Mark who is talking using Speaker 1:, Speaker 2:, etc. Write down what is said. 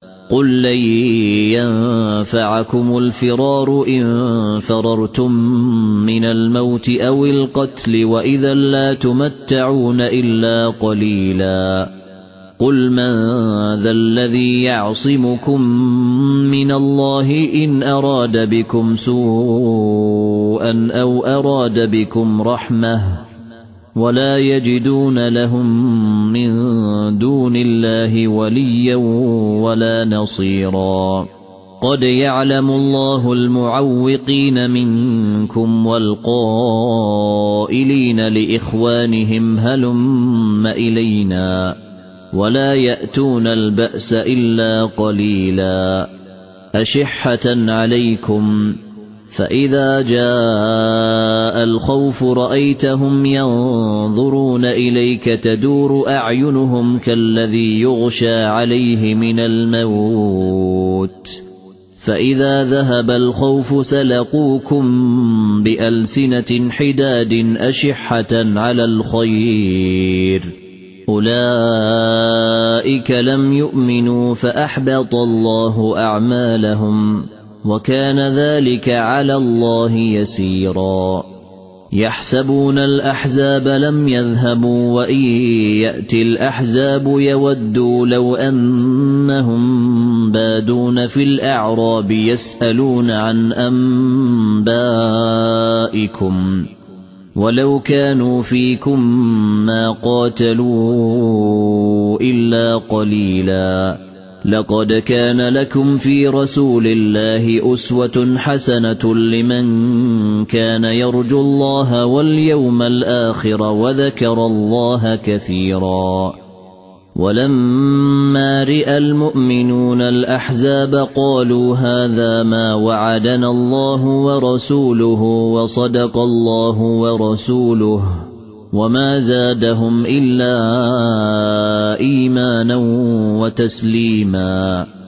Speaker 1: قل لن ينفعكم الفرار إن فررتم من الموت أو القتل وإذا لا تمتعون إلا قليلا قل من ذا الذي يعصمكم من الله إن أراد بكم سوءا أو أراد بكم رحمة ولا يجدون لهم من دون الله وليا ولا نصيرا قد يعلم الله المعوقين منكم والقائلين لإخوانهم هلم إلينا ولا يأتون البأس إلا قليلا أشحة عليكم فإذا جاء الخوف رأيتهم ينظرون إليك تدور أعينهم كالذي يغشى عليه من الموت فإذا ذهب الخوف سلقوكم بألسنة حداد أشحة على الخير أولئك لم يؤمنوا فأحبط الله أعمالهم وكان ذلك على الله يسيرا يحسبون الأحزاب لم يذهبوا وإن يأتي الأحزاب يودوا لو أنهم بادون في الأعراب يسألون عن أنبائكم ولو كانوا فيكم ما قاتلوا إلا قليلا لقد كان لكم في رسول الله أسوة حسنة لمن كان يرجو الله واليوم الآخر وذكر الله كثيرا ولما رأى المؤمنون الأحزاب قالوا هذا ما وعدنا الله ورسوله وصدق الله ورسوله وما زادهم إلا إيمانا وتسليما